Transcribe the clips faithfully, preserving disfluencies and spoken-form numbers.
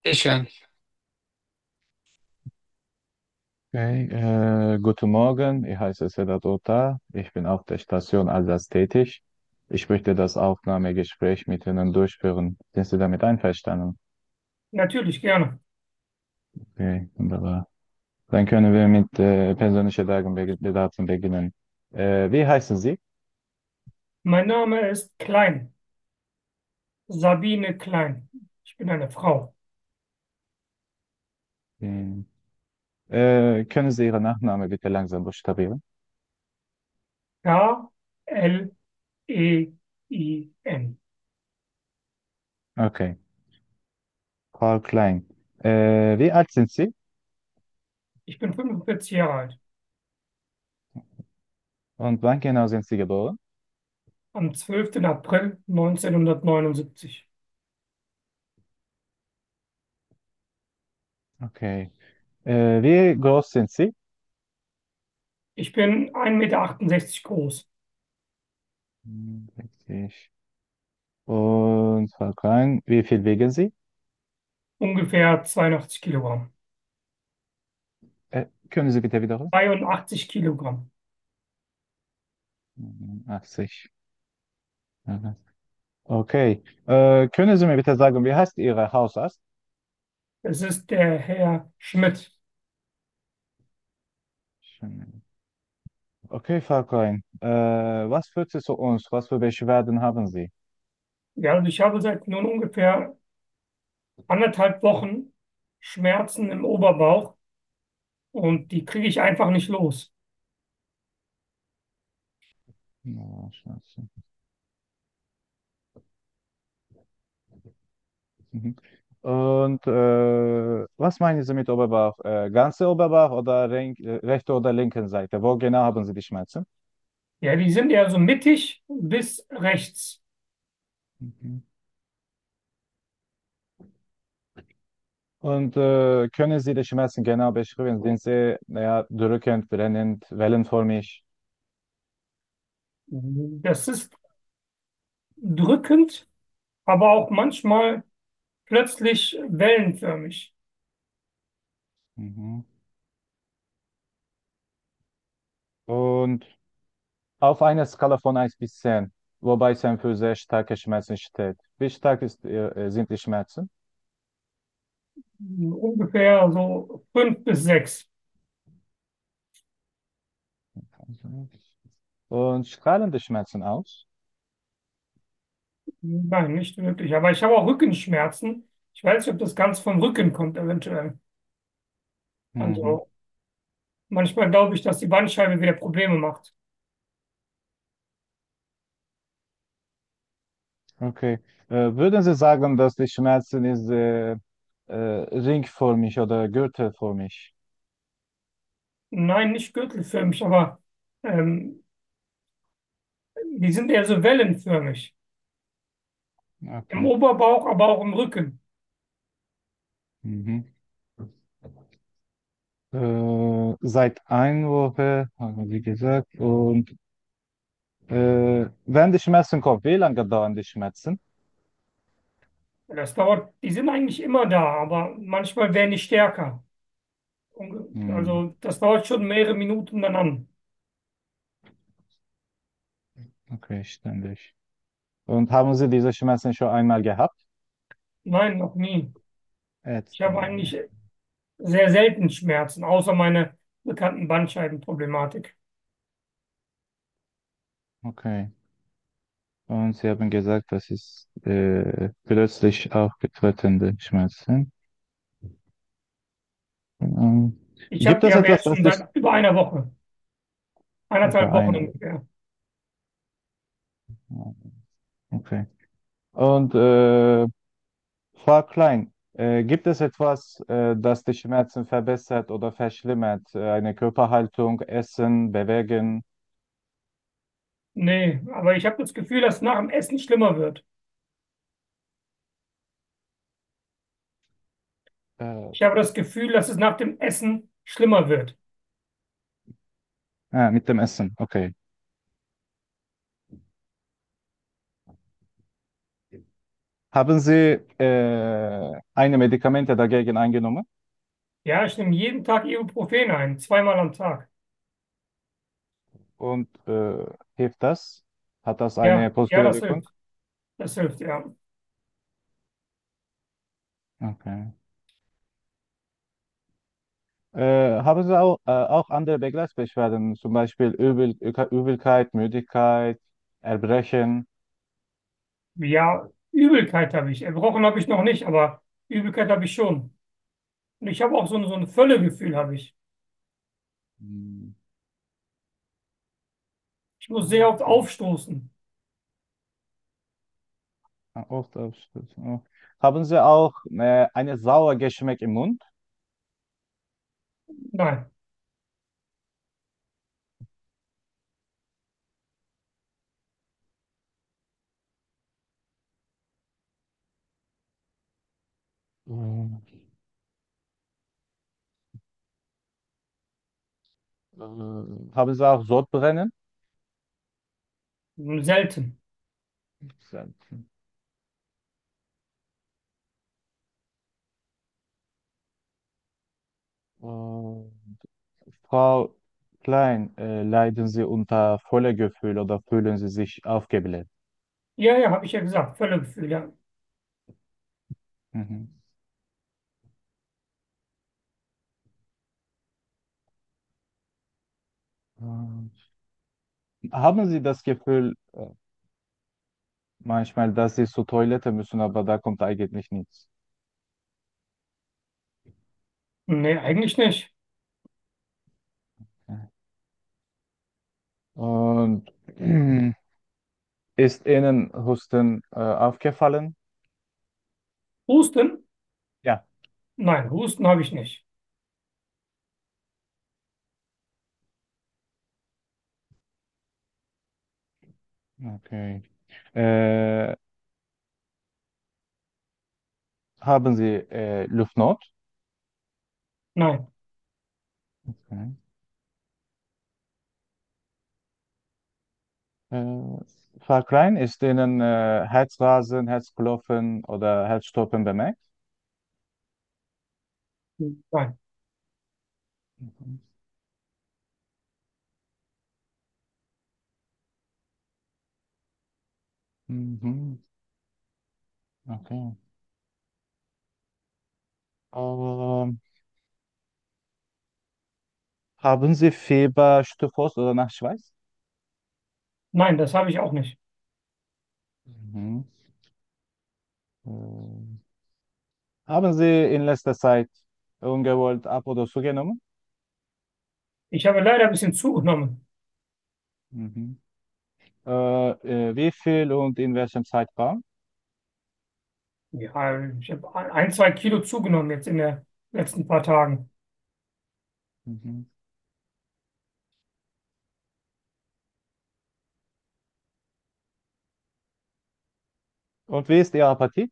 Sicher. Okay, äh, guten Morgen, ich heiße Sedat Otar. Ich bin auf der Station Alsace tätig. Ich möchte das Aufnahmegespräch mit Ihnen durchführen. Sind Sie damit einverstanden? Natürlich, gerne. Okay, wunderbar. Dann können wir mit äh, persönlichen Daten beg- Daten beginnen. Äh, wie heißen Sie? Mein Name ist Klein, Sabine Klein. Ich bin eine Frau. Hm. Äh, können Sie Ihren Nachnamen bitte langsam buchstabieren? K L E I N. Okay, Frau Klein. Äh, wie alt sind Sie? Ich bin fünfundvierzig Jahre alt. Und wann genau sind Sie geboren? Am zwölften April neunzehnhundertneunundsiebzig. Okay. Äh, wie groß sind Sie? Ich bin ein Meter achtundsechzig groß, Hm, richtig. Und Frau Klein, wie viel wiegen Sie? ungefähr zweiundachtzig Kilogramm. Äh, können Sie bitte wiederholen? zweiundachtzig Kilogramm. Mhm, achtzig. Mhm. Okay. Äh, können Sie mir bitte sagen, wie heißt Ihr Hausarzt? Es ist der Herr Schmidt. Schön. Okay, Frau Klein. Äh, was führt Sie zu uns? Was für Beschwerden haben Sie? Ja, also ich habe seit nun ungefähr anderthalb Wochen Schmerzen im Oberbauch und die kriege ich einfach nicht los. Ja, scheiße. Mhm. Und äh, was meinen Sie mit Oberbauch? Äh, ganze Oberbauch oder rink, äh, rechte oder linke Seite? Wo genau haben Sie die Schmerzen? Ja, die sind ja so mittig bis rechts. Mhm. Und äh, können Sie die Schmerzen genau beschreiben? Sind sie ja, drückend, brennend, wellenförmig? Das ist drückend, aber auch manchmal plötzlich wellenförmig. Mhm. Und auf einer Skala von eins bis zehn, wobei zehn für sehr starke Schmerzen steht. Wie stark ist, äh, sind die Schmerzen? Ungefähr so fünf bis sechs. Und strahlen die Schmerzen aus? Nein, nicht wirklich. Aber ich habe auch Rückenschmerzen. Ich weiß nicht, ob das ganz vom Rücken kommt, eventuell. Mhm. Also manchmal glaube ich, dass die Bandscheibe wieder Probleme macht. Okay. Äh, würden Sie sagen, dass die Schmerzen ist, äh, äh, ringförmig oder gürtelförmig? Nein, nicht gürtelförmig, aber ähm, die sind eher so wellenförmig. Im Okay. Oberbauch, aber auch im Rücken. Mhm. Äh, seit einer Woche, haben Sie gesagt, und Äh, wenn die Schmerzen kommen, wie lange dauern die Schmerzen? Das dauert, die sind eigentlich immer da, aber manchmal werden die stärker. Unge- Hm, Also das dauert schon mehrere Minuten dann an. okay, ständig. Und haben Sie diese Schmerzen schon einmal gehabt? Nein, noch nie. Ich Ärzte. habe eigentlich sehr selten Schmerzen, außer meine bekannten Bandscheibenproblematik. Okay. Und Sie haben gesagt, das ist äh, plötzlich aufgetretene Schmerzen. Ähm, Ich habe gibt die es aber etwas, jetzt das schon dich seit über einer Woche, über eineinhalb Wochen eine? ungefähr. Okay. Und äh, Frau Klein, äh, gibt es etwas, äh, das die Schmerzen verbessert oder verschlimmert? Äh, eine Körperhaltung, Essen, Bewegen? Nee, aber ich habe das Gefühl, dass es nach dem Essen schlimmer wird. Äh, Ich habe das Gefühl, dass es nach dem Essen schlimmer wird. ah, mit dem Essen, okay. Haben Sie äh, eine Medikamente dagegen eingenommen? Ja, ich nehme jeden Tag Ibuprofen ein, zweimal am Tag. Und äh, hilft das? Hat das eine Ja, ja, positive das Wirkung? hilft. Das hilft, ja. Okay. Äh, haben Sie auch, äh, auch andere Begleitbeschwerden, zum Beispiel Übel, Übelkeit, Müdigkeit, Erbrechen? Ja, Übelkeit habe ich. Erbrochen habe ich noch nicht, aber Übelkeit habe ich schon. Und ich habe auch so ein, so ein Völlegefühl habe ich. Hm, Ich muss sehr oft okay. aufstoßen. Ah, oft aufstoßen. Oh. Haben Sie auch äh, eine sauer Geschmack im Mund? Nein. Hm. Äh, haben Sie auch Sodbrennen? Selten. Selten. Äh, Frau Klein, äh, leiden Sie unter Völlegefühl oder fühlen Sie sich aufgebläht? Ja, ja, habe ich ja gesagt. Völlegefühl, ja. Mhm. Äh, Haben Sie das Gefühl, äh, manchmal, dass Sie zur Toilette müssen, aber da kommt eigentlich nichts? Nee, eigentlich nicht. Ja. Und ist Ihnen Husten äh, aufgefallen? Husten? Ja. Nein, Husten habe ich nicht. Okay. Äh, haben Sie äh, Luftnot? Nein. Okay. Äh, Frau Klein, ist Ihnen äh, Herzrasen, Herzklopfen oder Herzstoppen bemerkt? Nein. Mhm. Mhm. Okay. Ähm, haben Sie Fieber, Stöfos oder Nachschweiß? Nein, das habe ich auch nicht. Mhm. Äh, haben Sie in letzter Zeit ungewollt ab oder zugenommen? Ich habe leider ein bisschen zugenommen. Mhm. Äh, äh, wie viel und in welchem Zeitraum? Ja, ich habe ein, zwei Kilo zugenommen jetzt in den letzten paar Tagen. Mhm. Und wie ist Ihr Appetit?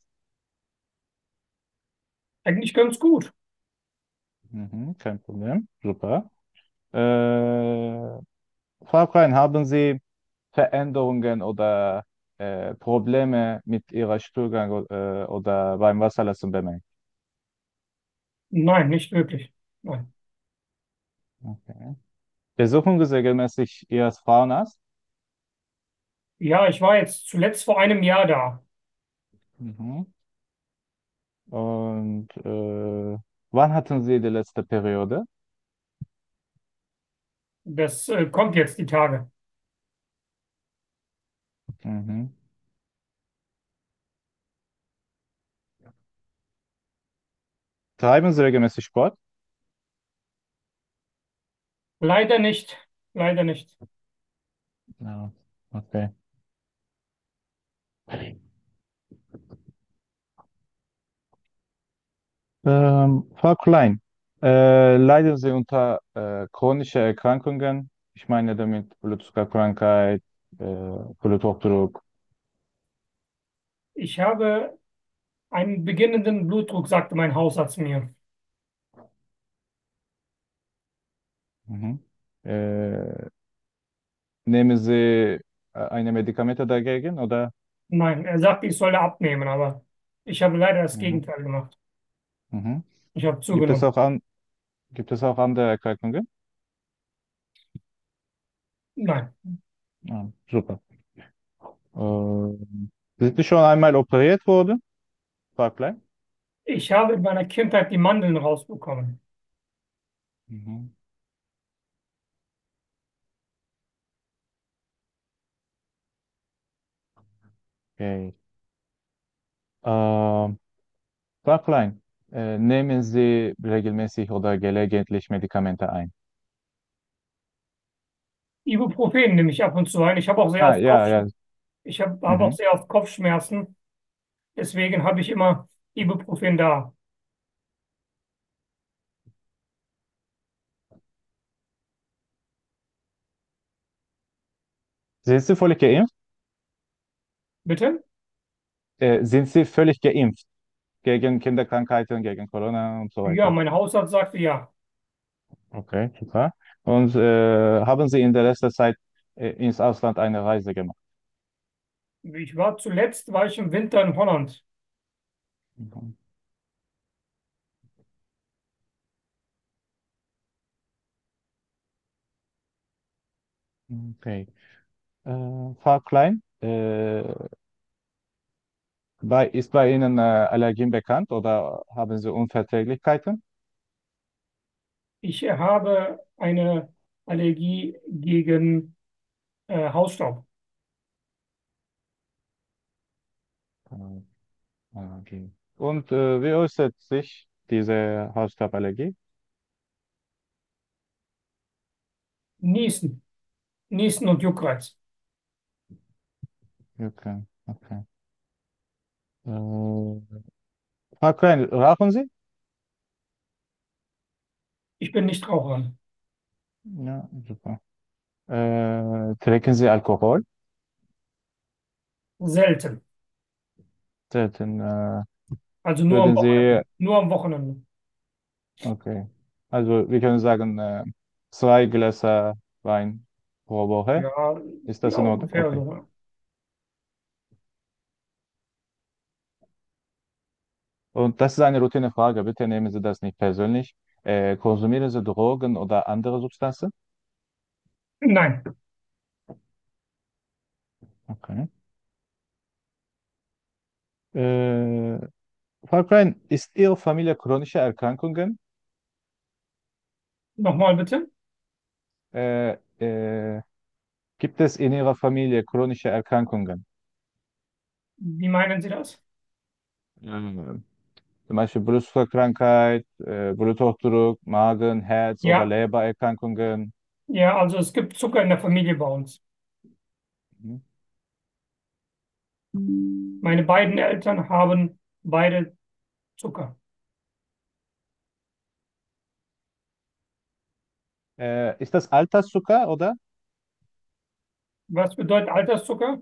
Eigentlich ganz gut. Mhm, kein Problem. Super. Äh, Frau Klein, haben Sie Veränderungen oder äh, Probleme mit Ihrer Stuhlgang äh, oder beim Wasserlassen bemerkt? Nein, nicht wirklich. Nein. Okay. Besuchen Sie regelmäßig Ihres Frauenarzt? Ja, ich war jetzt zuletzt vor einem Jahr da. Mhm. Und äh, wann hatten Sie die letzte Periode? Das äh, kommt jetzt die Tage. Mhm. Treiben Sie regelmäßig Sport? Leider nicht. Leider nicht. Ja, okay. Ähm, Frau Klein, äh, leiden Sie unter äh, chronischen Erkrankungen? Ich meine damit Blutzuckerkrankheit, äh, Bluthochdruck. Ich habe einen beginnenden Blutdruck, sagte mein Hausarzt mir. Mhm. Äh, nehmen Sie äh, eine Medikamente dagegen oder? Nein, er sagte, ich solle abnehmen, aber Ich habe leider das Mhm. Gegenteil gemacht. Mhm. Ich habe Gibt es zugenommen. auch an, gibt es auch andere Erkrankungen? Nein. Ja, super. Ähm, sind Sie schon einmal operiert worden? War klein? Ich habe in meiner Kindheit die Mandeln rausbekommen. Mhm. Okay. Ähm, War klein. Äh, nehmen Sie regelmäßig oder gelegentlich Medikamente ein? Ibuprofen nehme ich ab und zu ein. Ich habe auch sehr Ah, oft ja, Kopf, ja. ich habe, habe auch Mhm. sehr oft Kopfschmerzen. Deswegen habe ich immer Ibuprofen da. Sind Sie völlig geimpft? Bitte? Äh, sind Sie völlig geimpft gegen Kinderkrankheiten, gegen Corona und so Ja, weiter? mein Hausarzt sagte ja. Okay, super. Und äh, haben Sie in der letzten Zeit äh, ins Ausland eine Reise gemacht? Ich war zuletzt, war ich im Winter in Holland. Mhm. Okay. Äh, Frau Klein, äh, bei, ist bei Ihnen äh, Allergien bekannt oder haben Sie Unverträglichkeiten? Ich habe eine Allergie gegen äh, Hausstaub. Äh, Allergie. Und äh, wie äußert sich diese Hausstauballergie? Niesen. Niesen und Juckreiz. Okay, okay. Äh, Frau Klein, rauchen Sie? Ich bin nicht Raucher. Ja, super. Äh, trinken Sie Alkohol? Selten. Selten. Äh, Also nur am würden Sie, Wochenende. Nur am Wochenende. okay. Also wir können sagen, äh, zwei Gläser Wein pro Woche. Ja, Ist das ja, in Ordnung? ungefähr Okay. so. Und das ist eine Routinefrage. Bitte nehmen Sie das nicht persönlich. Äh, konsumieren Sie Drogen oder andere Substanzen? Nein, Okay. Äh, Frau Klein, ist Ihre Familie chronische Erkrankungen? nochmal bitte. Äh, äh, Gibt es in Ihrer Familie chronische Erkrankungen? Wie meinen Sie das? Mhm. Zum Beispiel Brustkrankheit, äh, Bluthochdruck, Magen, Herz- oder Ja, Lebererkrankungen. ja, also es gibt Zucker in der Familie bei uns. Mhm. Meine beiden Eltern haben beide Zucker. Äh, ist das Alterszucker, oder? Was bedeutet Alterszucker?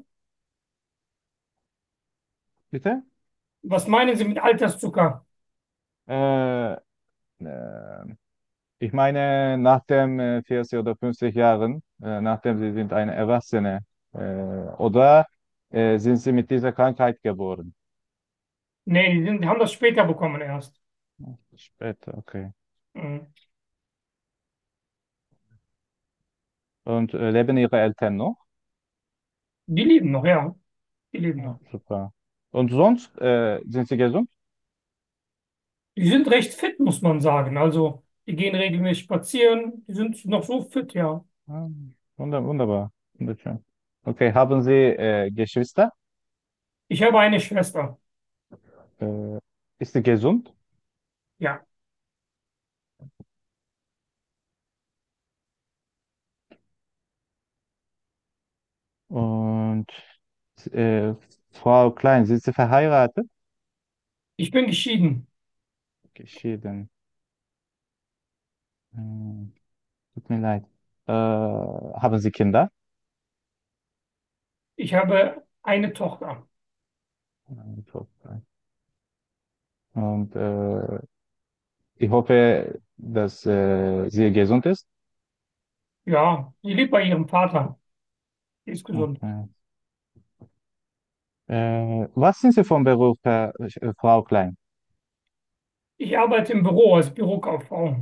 Bitte? Was meinen Sie mit Alterszucker? Äh, äh, Ich meine, nach dem äh, vierzig oder fünfzig Jahren, äh, nachdem Sie sind eine Erwachsene, äh, oder äh, sind Sie mit dieser Krankheit geboren? Nee, die, sind, die haben das später bekommen erst. Später, okay. Mhm. Und äh, leben Ihre Eltern noch? Die leben noch, ja. Die leben Ja, noch. super. Und sonst äh, sind Sie gesund? Die sind recht fit, muss man sagen. Also, die gehen regelmäßig spazieren. Die sind noch so fit, ja. Ah, wunder, wunderbar. Wunderschön. Okay, haben Sie äh, Geschwister? Ich habe eine Schwester. Äh, Ist sie gesund? Ja. Und äh, Frau Klein, sind Sie verheiratet? Ich bin geschieden. Geschieden. Hm, tut mir leid. Äh, haben Sie Kinder? Ich habe eine Tochter. Nein, Tochter. Und äh, ich hoffe, dass äh, sie gesund ist. Ja, sie lebt bei ihrem Vater. Die ist gesund. Okay. Äh, was sind Sie vom Beruf, Herr, äh, Frau Klein? Ich arbeite im Büro als Bürokauffrau.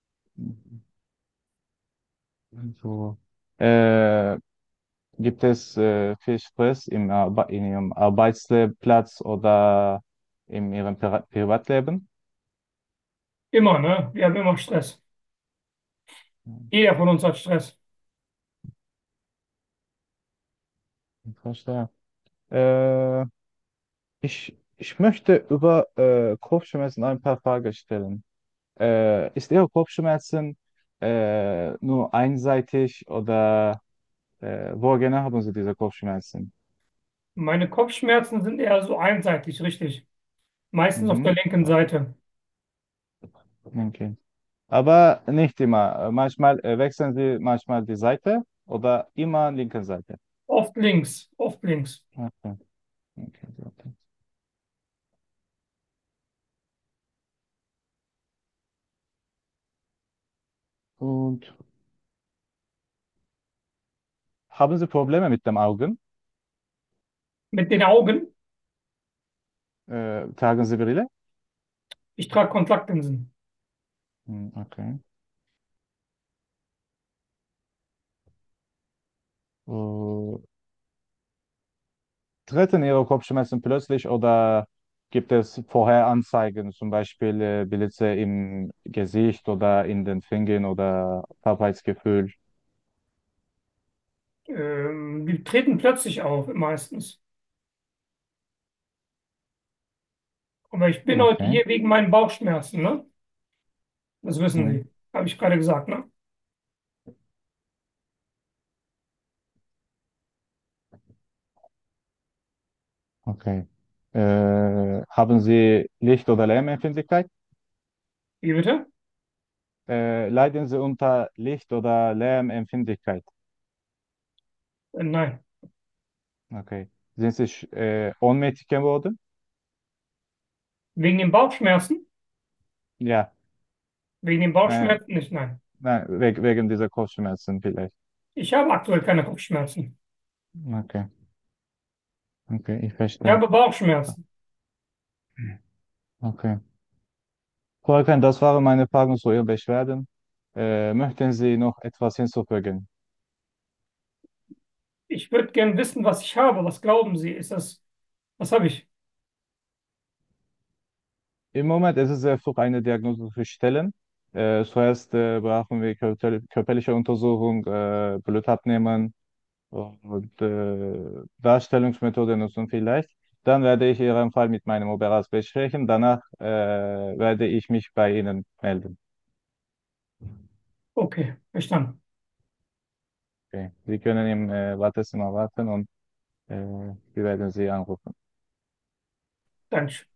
So. Äh, Gibt es äh, viel Stress im Arbe in Ihrem Arbeitsplatz oder in Ihrem Pri Privatleben? Immer, ne? Wir haben immer Stress. Jeder von uns hat Stress. Ich verstehe. Äh, ich, ich möchte über äh, Kopfschmerzen ein paar Fragen stellen. Äh, ist Ihre Kopfschmerzen äh, nur einseitig oder äh, wo genau haben Sie diese Kopfschmerzen? Meine Kopfschmerzen sind eher so einseitig, richtig. Meistens auf der Mhm. linken Seite. Okay. Aber nicht immer. Äh, Manchmal äh, wechseln Sie manchmal die Seite oder immer linke Seite. Oft links, oft links. Okay. Okay. Okay. Und haben Sie Probleme mit dem Augen? Mit den Augen, Äh, tragen Sie Brille? ich trage Kontaktlinsen. Hm, okay. Äh, Treten Ihre Kopfschmerzen plötzlich oder gibt es vorher Anzeigen, zum Beispiel äh, Blitze im Gesicht oder in den Fingern oder Taubheitsgefühl? Ähm, die treten plötzlich auf, meistens. Aber ich bin heute Okay. hier wegen meinen Bauchschmerzen, ne? Das wissen Hm, Sie. Habe ich gerade gesagt, ne? okay. Äh, haben Sie Licht- oder Lärmempfindlichkeit? Wie bitte? Äh, leiden Sie unter Licht- oder Lärmempfindlichkeit? Äh, nein. Okay. Sind Sie sch- äh, ohnmächtig geworden? Wegen den Bauchschmerzen? Ja. Wegen den Nein, Bauchschmerzen nicht, nein. nein, wegen, wegen dieser Kopfschmerzen vielleicht. Ich habe aktuell keine Kopfschmerzen. Okay, okay, ich Ich verstehe. habe Bauchschmerzen. Okay. Volkan, das waren meine Fragen zu Ihren Beschwerden. Äh, möchten Sie noch etwas hinzufügen? Ich würde gern wissen, was ich habe. Was glauben Sie? Ist das, was habe ich? Im Moment ist es sehr früh, eine Diagnose zu stellen. Äh, zuerst äh, brauchen wir körper körperliche Untersuchung, äh, Blut abnehmen und äh, Darstellungsmethoden nutzen vielleicht. Dann werde ich Ihren Fall mit meinem Oberarzt besprechen. Danach äh, werde ich mich bei Ihnen melden. Okay, verstanden. Okay. Sie können im äh, Wartezimmer warten und äh, wir werden Sie anrufen. Danke.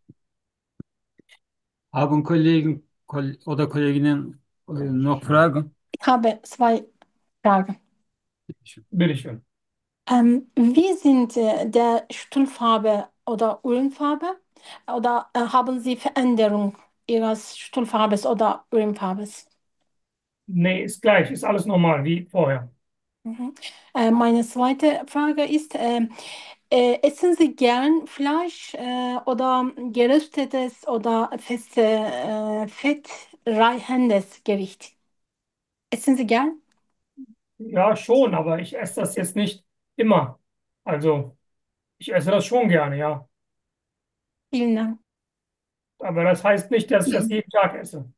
Haben Kollegen Koll- oder Kolleginnen äh, noch Fragen? Ich habe zwei Fragen. Bitteschön. Ähm, wie sind äh, der Stuhlfarbe oder Urinfarbe? Oder äh, haben Sie Veränderung Ihres Stuhlfarbes oder Urinfarbes? Nee, ist gleich, ist alles normal wie vorher. Mhm. Äh, meine zweite Frage ist, ähm, äh, essen Sie gern Fleisch äh, oder geröstetes oder feste, äh, fettreichendes Gericht? Essen Sie gern? Ja, schon, aber ich esse das jetzt nicht immer. Also, ich esse das schon gerne, ja. Vielen Dank. Aber das heißt nicht, dass ich das jeden Tag esse.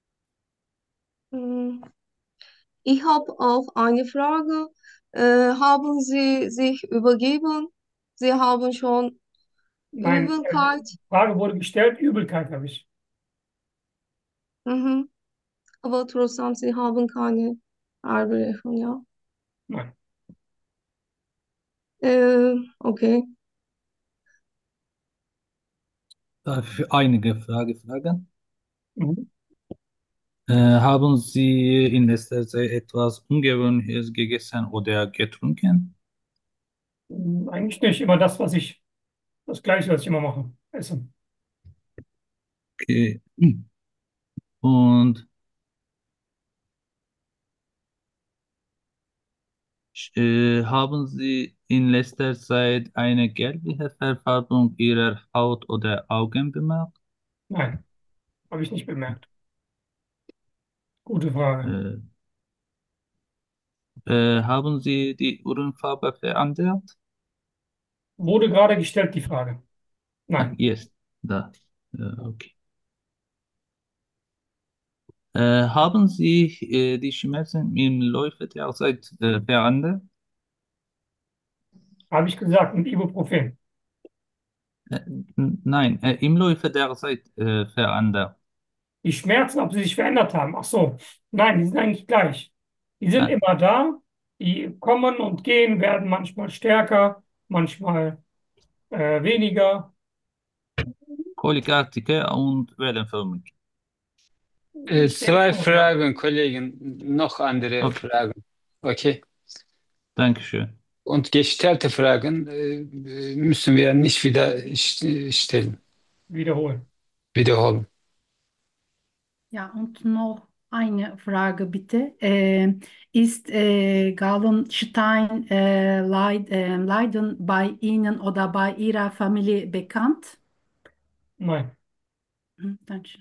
Mm, Ich habe auch eine Frage. Äh, haben Sie sich übergeben? Sie haben schon Nein, äh, Übelkeit? die Frage wurde gestellt, Übelkeit habe ich. Mhm. Aber trotzdem, Sie haben keine Erbrechen, ja. Nein. Äh, okay. Darf ich einige Fragen fragen? Mhm. Äh, haben Sie in letzter Zeit etwas Ungewöhnliches gegessen oder getrunken? Mm, eigentlich nicht immer das, was ich, das Gleiche, was ich immer mache, esse. Okay. Und Äh, haben Sie in letzter Zeit eine gelbliche Verfärbung Ihrer Haut oder Augen bemerkt? Nein, habe ich nicht bemerkt. Gute Frage. Äh, äh, haben Sie die Uhrenfarbe verändert? Wurde gerade gestellt, die Frage. Ah, Nein. yes, da. Äh, okay. Äh, haben Sie äh, die Schmerzen im Laufe der Zeit äh, verändert? Habe ich gesagt, mit Ibuprofen. Äh, n- nein, äh, im Laufe der Zeit äh, verändert. Die Schmerzen, ob sie sich verändert haben. Ach so. Nein, die sind eigentlich gleich. Die sind Ah, immer da. Die kommen und gehen, werden manchmal stärker, manchmal äh, weniger. Kolikartiker und wellenförmig. Äh, Ich denke zwei schon, ja. Fragen, Kollegen, noch andere Okay, Fragen. Okay. danke schön. Und gestellte Fragen äh, müssen wir nicht wieder st- stellen, Wiederholen. wiederholen. Ja, und noch eine Frage bitte. Äh, ist äh, Gallenstein äh, Leid, äh, Leiden bei Ihnen oder bei Ihrer Familie bekannt? Nein. Hm, danke.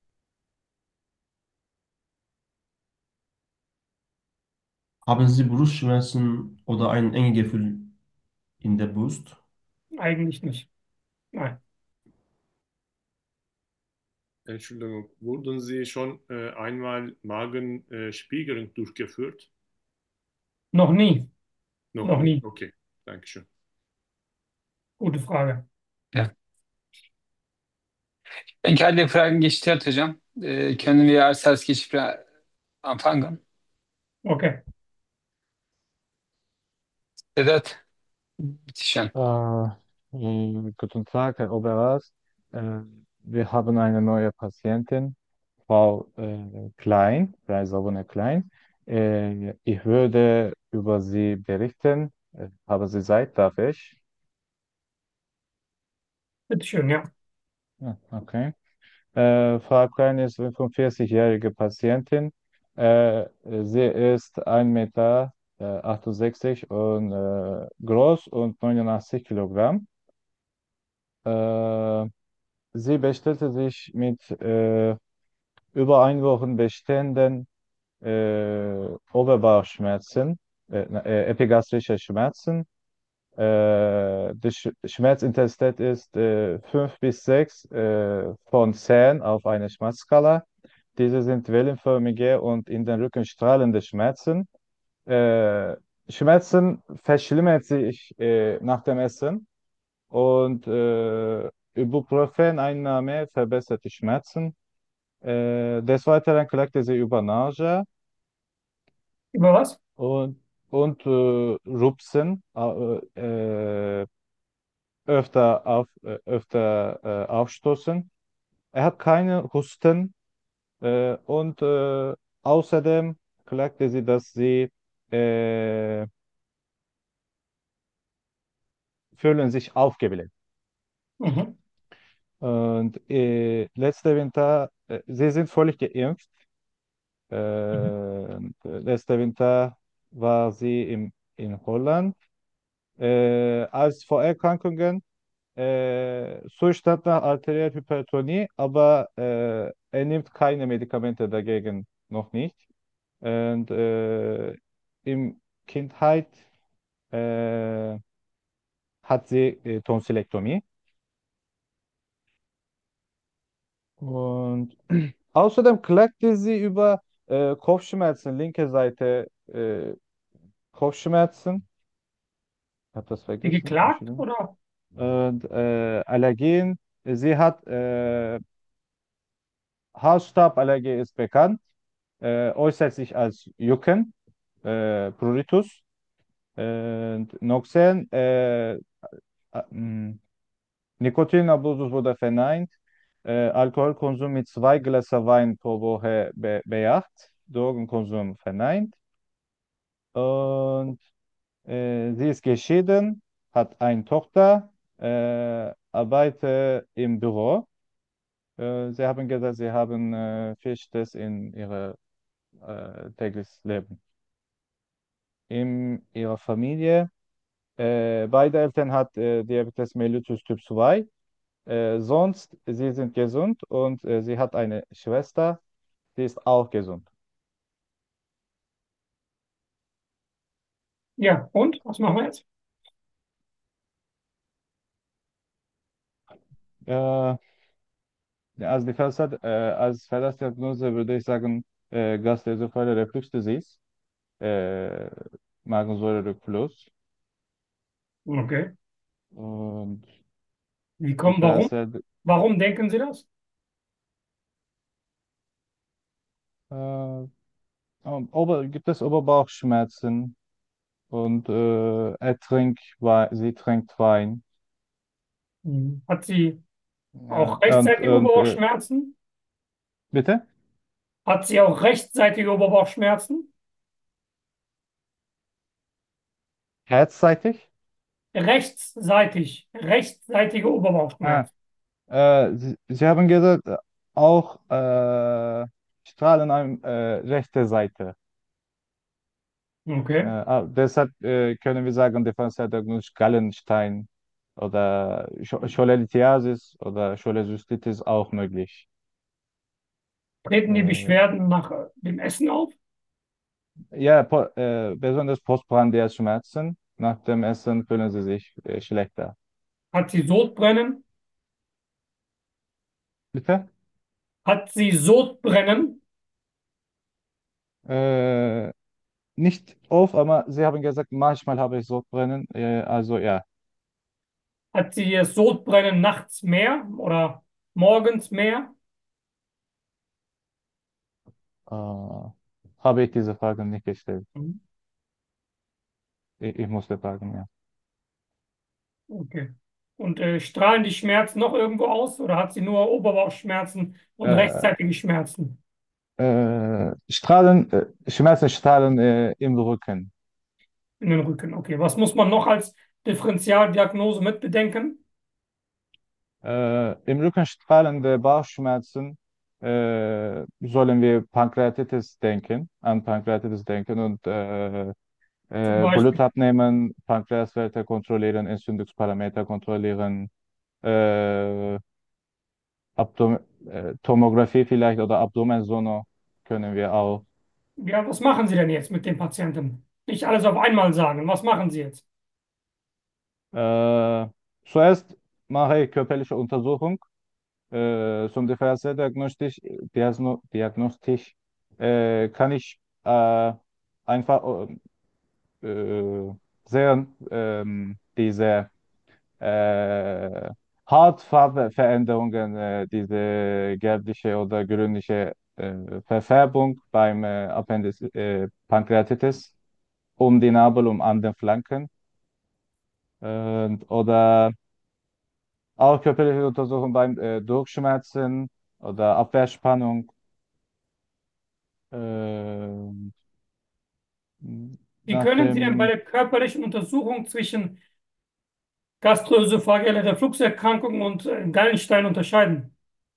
Haben Sie Brustschmerzen oder ein enges Gefühl in der Brust? Eigentlich nicht. Nein. Entschuldigung, wurden Sie schon äh, einmal Magenspiegelung durchgeführt? Noch nie. Noch Noch nie. nie. Okay, danke schön. Gute Frage. Ja. Ich denke, alle Fragen gestellt, hocam. Äh, können wir als Gespräch anfangen? Okay. Sedat, bitteschön. Äh, äh, Guten Tag, Herr Oberarzt. Äh, wir haben eine neue Patientin, Frau äh, Klein, Reisabone Klein. Äh, ich würde über sie berichten. Äh, haben Sie Zeit, darf ich? Bitteschön, ja. Ja, okay. Äh, Frau Klein ist fünfundvierzig-jährige Patientin. Äh, sie ist ein Meter achtundsechzig und äh, groß und neunundachtzig Kilogramm. Äh, Sie bestellte sich mit äh, über ein Wochen bestehenden äh, Oberbauchschmerzen, äh, äh, epigastrische Schmerzen. Äh, die Sch Schmerzintensität ist äh, fünf bis sechs äh, von zehn auf einer Schmerzskala. Diese sind wellenförmige und in den Rücken strahlende Schmerzen. Äh, Schmerzen verschlimmern sich äh, nach dem Essen und äh, Ibuprofen-Einnahme verbessert die Schmerzen. Äh, des Weiteren klagte sie über Nausea Über was? und, und äh, Rupsen, äh, äh, öfter, auf, äh, öfter äh, aufstoßen. Er hat keine Husten äh, und äh, außerdem klagte sie, dass sie äh, fühlen sich aufgebläht. Mhm. Und äh, letzte Winter, äh, sie sind völlig geimpft. Äh, Mhm. und, äh, letzte Winter war sie im, in Holland. Äh, als Vorerkrankungen äh, Zustand nach arterielle Hypertonie, aber äh, er nimmt keine Medikamente dagegen noch nicht. Und äh, im Kindheit äh, hat sie äh, Tonsillektomie. Und außerdem klagte sie über äh, Kopfschmerzen, linke Seite äh, Kopfschmerzen. Ich habe das Die vergessen, geklagt Entschuldigung. oder? Und äh, Allergien. Sie hat äh, Hausstauballergie ist bekannt, äh, äußert sich als Jucken, äh, Pruritus. Und Noxen, äh, äh, mh, Nikotinabusus wurde verneint. Äh, Alkoholkonsum mit zwei Gläser Wein pro Woche be bejaht. Drogenkonsum verneint. Und äh, sie ist geschieden, hat eine Tochter, äh, arbeitet im Büro. Äh, sie haben gesagt, sie haben äh, viel Stress in ihrem äh, tägliches Leben. in ihrer Familie. Äh, beide Eltern hat äh, Diabetes mellitus Typ zwei. Äh, sonst, sie sind gesund und äh, sie hat eine Schwester, die ist auch gesund. Ja, und? Was machen wir jetzt? Äh, ja, als die Versa- äh, als Verlassdiagnose würde ich sagen, äh, Gastroesophageal Reflux Disease, äh, Magensäurerückfluss. Okay. Und Wie die kommen, warum? Versa- Warum denken Sie das? äh, Ober, gibt es Oberbauchschmerzen und äh, er trinkt Wein, sie trinkt Wein. Mhm. Hat sie Ja, auch und, rechtzeitige und äh, Oberbauchschmerzen? bitte? Hat sie auch rechtzeitige Oberbauchschmerzen? Herzseitig? Rechtsseitig, rechtsseitige Ah, Oberbauchschmerzen. äh, sie, sie haben gesagt, äh, auch äh, Strahlen an äh, rechter Seite. Äh, Okay. ah, deshalb äh, können wir sagen, Differentialdiagnosis Gallenstein oder Sch- Scholelithiasis oder Cholecystitis auch möglich. Treten die Äh, Beschwerden nach äh, dem Essen auf? ja, po äh, besonders postprandiale Schmerzen. Nach dem Essen fühlen sie sich äh, schlechter. Hat sie Sodbrennen? Bitte? Hat sie Sodbrennen? Äh, nicht oft, aber sie haben gesagt, manchmal habe ich Sodbrennen. Äh, also ja, Hat sie das Sodbrennen nachts mehr oder morgens mehr? äh, habe ich diese Frage nicht gestellt. Mhm. Ich, ich musste fragen, ja. Okay. Und äh, strahlen die Schmerzen noch irgendwo aus oder hat sie nur Oberbauchschmerzen und Äh, rechtzeitige Schmerzen äh, Strahlen, äh, Schmerzen strahlen äh, im Rücken. in den Rücken? Okay. Was muss man noch als Differentialdiagnose mitbedenken? Äh, im Rücken strahlende Bauchschmerzen äh, sollen wir Pankreatitis denken, an Pankreatitis denken und äh, Zum äh, Blut Beispiel. abnehmen, Pankreaswerte kontrollieren, Entzündungsparameter kontrollieren, äh, Abdom äh, Tomographie vielleicht oder Abdomensono können wir auch. Ja, was machen Sie denn jetzt mit den Patienten? Nicht alles auf einmal sagen. Was machen Sie jetzt? Äh, zuerst mache ich körperliche Untersuchung äh, zum Differentialdiagnostisch, Diagno Diagnostisch äh, kann ich äh, einfach äh, sehen, ähm, diese äh, Hautfarbeveränderungen, äh, diese gelbliche oder grünliche äh, Verfärbung beim äh, Appendix, äh, Pankreatitis um die Nabel, um an den Flanken und, oder auch körperliche Untersuchungen beim äh, Druckschmerzen oder Abwehrspannung. Äh, Wie nach können Sie denn bei dem, der körperlichen Untersuchung zwischen gastroesophagealer Refluxerkrankung und äh, Gallenstein unterscheiden?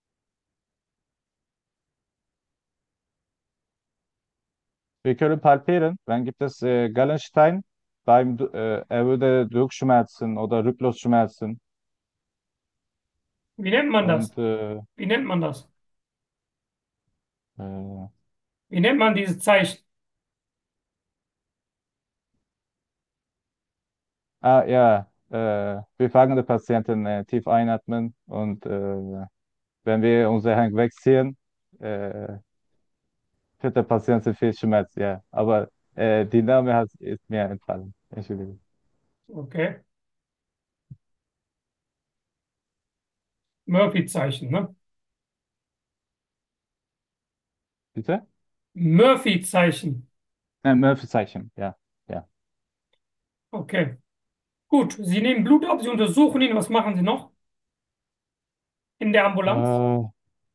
wir können palpieren, dann gibt es äh, Gallenstein, beim, äh, er würde Druckschmerzen oder Rückenschmerzen Wie nennt man das? und äh, Wie nennt man das? äh, Wie nennt man dieses Zeichen? ah, ja, äh, wir fragen die Patienten äh, tief einatmen und äh, wenn wir unsere Hand wegziehen, äh, führt der Patient zu viel Schmerz, ja. Aber äh, die Name hat, ist mir entfallen. Entschuldigung. Okay. Murphy-Zeichen, ne? Bitte? Murphy-Zeichen. Äh, Murphy-Zeichen, ja. Ja. Okay. Gut. Sie nehmen Blut ab, Sie untersuchen ihn. Was machen Sie noch in der Ambulanz? Äh,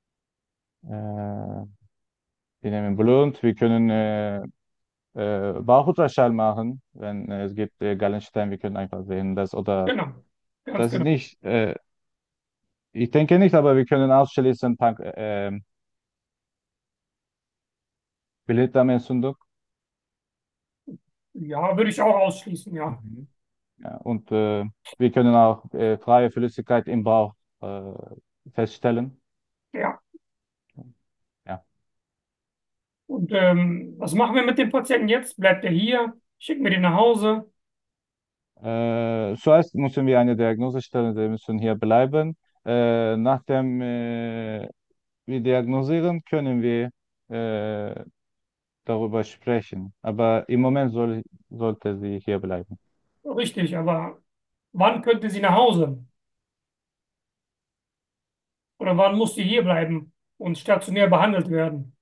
äh, wir nehmen Blut, wir können äh, äh, Bauchultraschall machen, wenn äh, es gibt äh, Gallenstein, wir können einfach sehen, dass oder Genau. Ganz das ist genau. nicht, äh, ich denke nicht, aber wir können ausschließen, Pank äh, Blinddarmentzündung. Ja, würde ich auch ausschließen, ja. Mhm. Ja, und äh, wir können auch äh, freie Flüssigkeit im Bauch äh, feststellen. Ja. Ja. Und ähm, was machen wir mit dem Patienten jetzt? Bleibt er hier? Schicken wir den nach Hause? Äh, zuerst müssen wir eine Diagnose stellen, wir müssen hier bleiben. Äh, nachdem äh, wir diagnostizieren, können wir äh, darüber sprechen. Aber im Moment soll, sollte sie hier bleiben. Richtig, aber wann könnte sie nach Hause? Oder wann muss sie hier bleiben und stationär behandelt werden?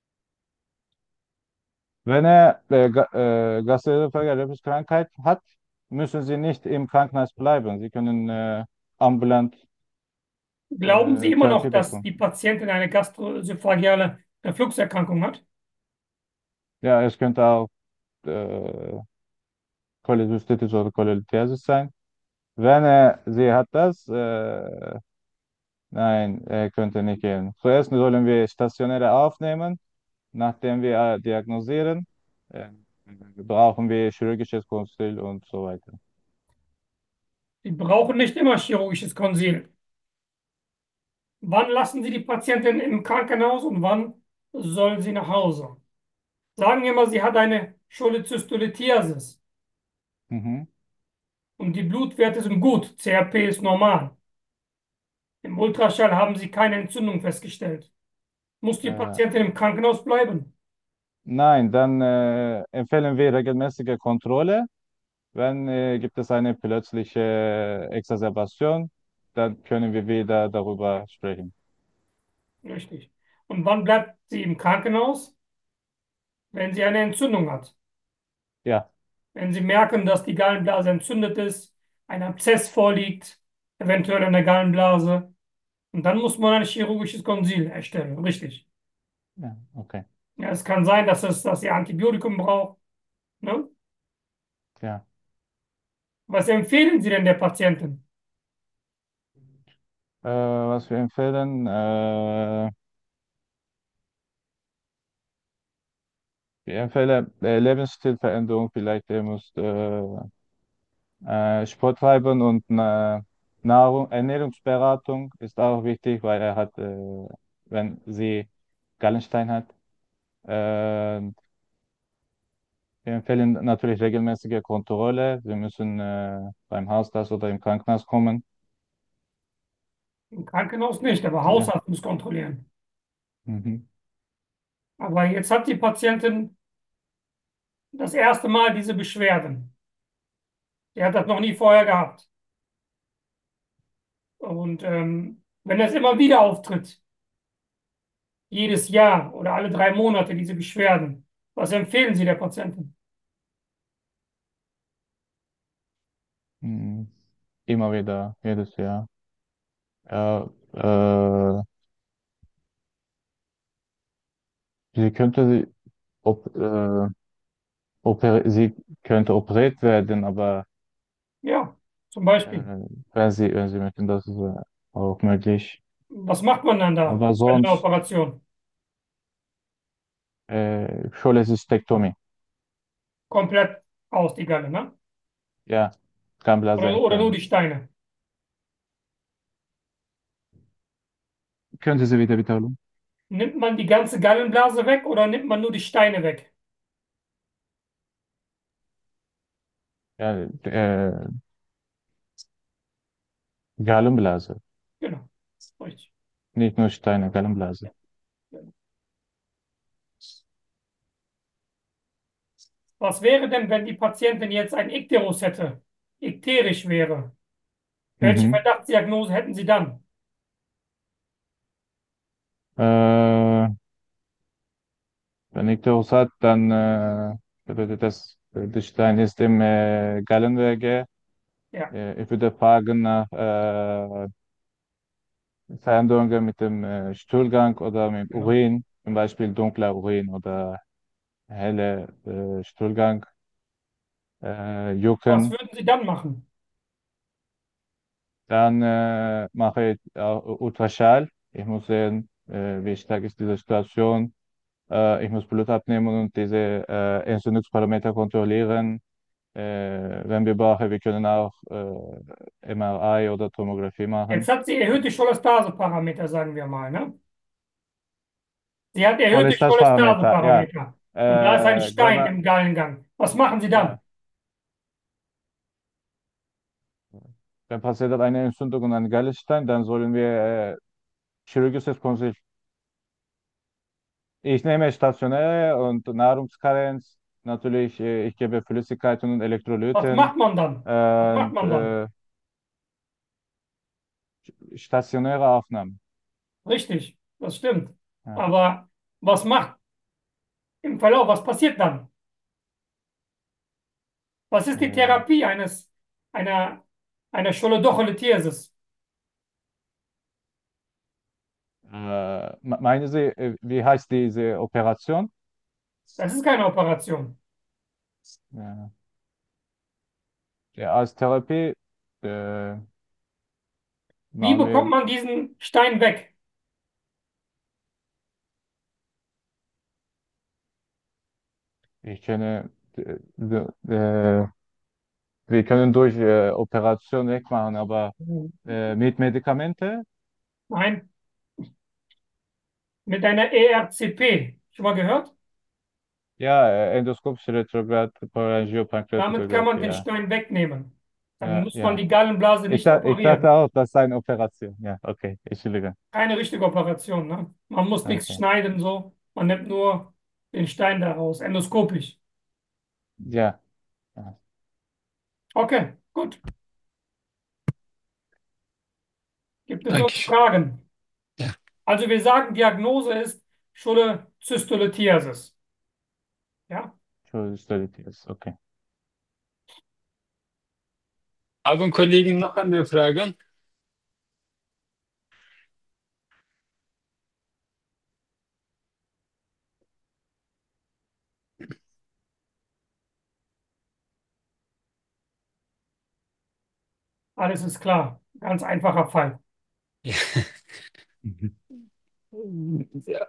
Wenn er äh, Ga- äh, Gastroenterologische hat, müssen Sie nicht im Krankenhaus bleiben. Sie können äh, ambulant Glauben Sie äh, immer noch, Therapie dass bekommen. die Patientin eine gastroesophageale Refluxerkrankung hat? Ja, es könnte auch äh, Cholecystitis oder Cholelithiasis sein. Wenn er sie hat das, äh, nein, er könnte nicht gehen. Zuerst sollen wir Stationäre aufnehmen, nachdem wir äh, diagnostizieren, äh, brauchen wir chirurgisches Konsil und so weiter. Sie brauchen nicht immer chirurgisches Konsil. Wann lassen Sie die Patientin im Krankenhaus und wann soll sie nach Hause? Sagen wir mal, sie hat eine Cholelithiasis Mhm. und die Blutwerte sind gut, C R P ist normal. Im Ultraschall haben Sie keine Entzündung festgestellt. Muss die Äh, Patientin im Krankenhaus bleiben? nein, dann äh, empfehlen wir regelmäßige Kontrolle. Wenn äh, gibt es eine plötzliche Exacerbation, dann können wir wieder darüber sprechen. Richtig. Und wann bleibt sie im Krankenhaus? Wenn sie eine Entzündung hat. Ja, Wenn Sie merken, dass die Gallenblase entzündet ist, ein Abszess vorliegt, eventuell in der Gallenblase, und dann muss man ein chirurgisches Konsil erstellen. Richtig. ja, okay. Ja, es kann sein, dass, es, dass sie Antibiotikum braucht. Ne? Ja. Was empfehlen Sie denn der Patientin? Äh, was wir empfehlen, äh, wir empfehlen äh, Lebensstilveränderung, vielleicht er muss äh, äh, Sport treiben und äh, Nahrung, Ernährungsberatung ist auch wichtig, weil er hat, äh, wenn sie Gallenstein hat, äh, wir empfehlen natürlich regelmäßige Kontrolle. Sie müssen äh, beim Hausarzt oder im Krankenhaus kommen. Im Krankenhaus nicht, aber Ja. Hausarzt muss kontrollieren. Mhm. Aber jetzt hat die Patientin das erste Mal diese Beschwerden. Sie hat das noch nie vorher gehabt. Und ähm, wenn das immer wieder auftritt, jedes Jahr oder alle drei Monate diese Beschwerden, was empfehlen Sie der Patientin? Mhm. Immer wieder, jedes Jahr. Ja, äh, sie könnte, ob, äh, oper sie könnte operiert werden, aber Ja, zum äh, Beispiel. wenn sie, wenn sie möchten, das ist äh, auch möglich. Was macht man dann da Aber bei einer sonst Operation? äh, Cholecystektomie. Komplett aus die Galle, ne? Ja, Gallenblase Oder, oder nur entfernen. die Steine? Können Sie sie wieder wiederholen? Nimmt man die ganze Gallenblase weg oder nimmt man nur die Steine weg? Ja, äh, Gallenblase, Genau, richtig. nicht nur Steine, Gallenblase. Ja, genau. Was wäre denn, wenn die Patientin jetzt ein Ikterus hätte, ikterisch wäre? Welche Mhm. Verdachtsdiagnose hätten Sie dann? Äh, wenn Ikterus hat, dann äh, bedeutet das, äh, der Stein ist im äh, Gallenwege. Ja, Äh, ich würde fragen nach äh, Veränderungen mit dem äh, Stuhlgang oder mit dem genau. Urin, zum Beispiel dunkler Urin oder helle äh, Stuhlgang, äh, Was Jucken. würden Sie dann machen? Dann äh, mache ich auch Ultraschall. Ich muss sehen, äh, wie stark ist diese Situation. Äh, ich muss Blut abnehmen und diese äh, Entzündungsparameter kontrollieren. Äh, wenn wir brauchen, wir können auch äh, M R I oder Tomographie Jetzt machen. hat sie erhöhte Cholestase-Parameter, sagen wir mal, ne? Sie hat erhöhte Cholesterinparameter, ja. Cholestase-Parameter. Und da ist ein Äh, Stein Gamma, im Gallengang. Was machen Sie ja. dann? Wenn Patient hat eine Entzündung und einen Gallenstein, dann sollen wir äh, chirurgisches Konsil. Ich nehme stationäre und Nahrungskarenz. Natürlich, äh, ich gebe Flüssigkeiten und Was Elektrolyten. macht man dann? Was macht Und man dann? äh, stationäre Aufnahmen. Richtig, das stimmt. Ja. Aber was macht im Verlauf, was passiert dann? Was ist die Äh, Therapie eines, einer, einer Scholodocholithiasis? äh, me- meinen Sie, äh, wie heißt diese Operation? Das ist keine Operation. Ja. Ja, als Therapie äh, Wie machen bekommt wir, man diesen Stein weg? ich kenne, äh, äh, wir können durch äh, Operation wegmachen, aber äh, mit Medikamente, Nein, mit einer E R C P. Schon mal gehört? ja, äh, endoskopische Damit kann man Retrograd-Parangioppankreatographie, den ja. Stein wegnehmen. Dann Ja, muss man ja. die Gallenblase Ich, nicht da, ich dachte operieren. auch, das sei eine Operation. Ja, okay, Entschuldige. Keine richtige Operation, ne? Man muss nichts Okay. schneiden, so. Man nimmt nur den Stein daraus, endoskopisch. Ja. Ja. Okay, gut. Gibt es noch Dankeschön. Fragen? Ja. Also wir sagen, Diagnose ist Scholezystolithiasis. Ja? Cholesterol, okay. Haben Kollegen noch andere Fragen? Alles ist klar. Ganz einfacher Fall. Ja. Ja.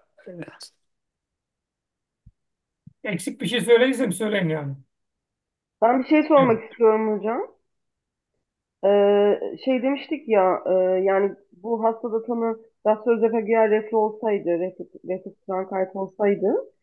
Eksik bir şey söylediysem söyleyin yani. Ben bir şey sormak istiyorum hocam. Ee, şey demiştik ya, e, yani bu hastada tanı gastroözofagiyal reflü olsaydı, reflü, reflü krankayt olsaydı,